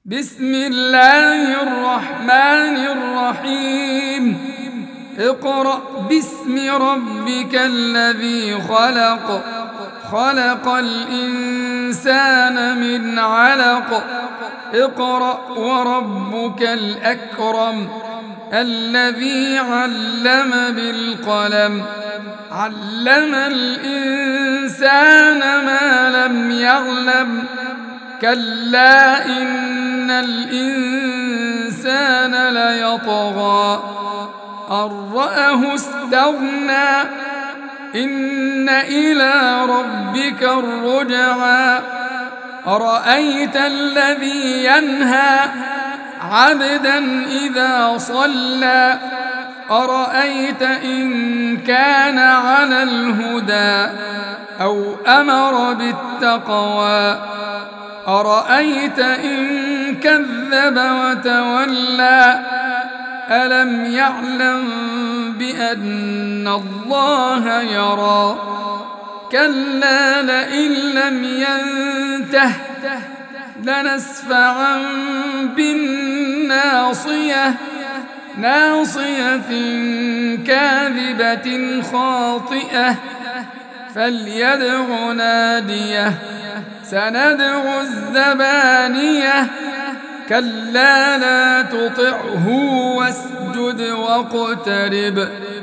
بسم الله الرحمن الرحيم. اقرأ باسم ربك الذي خلق، خلق الإنسان من علق. اقرأ وربك الأكرم الذي علم بالقلم، علم الإنسان ما لم يعلم. كلا إن الإنسان ليطغى أن رآه استغنى. إن إلى ربك الرجعى. أرأيت الذي ينهى عبدا إذا صلى، أرأيت إن كان على الهدى أو أمر بالتقوى، أرأيت إن كذب وتولى. ألم يعلم بأن الله يرى. كلا لئن لم ينته لنسفعا بالناصية، ناصية كاذبة خاطئة. فليدع ناديه سندع الزبانية. كلا لا تطعه واسجد واقترب.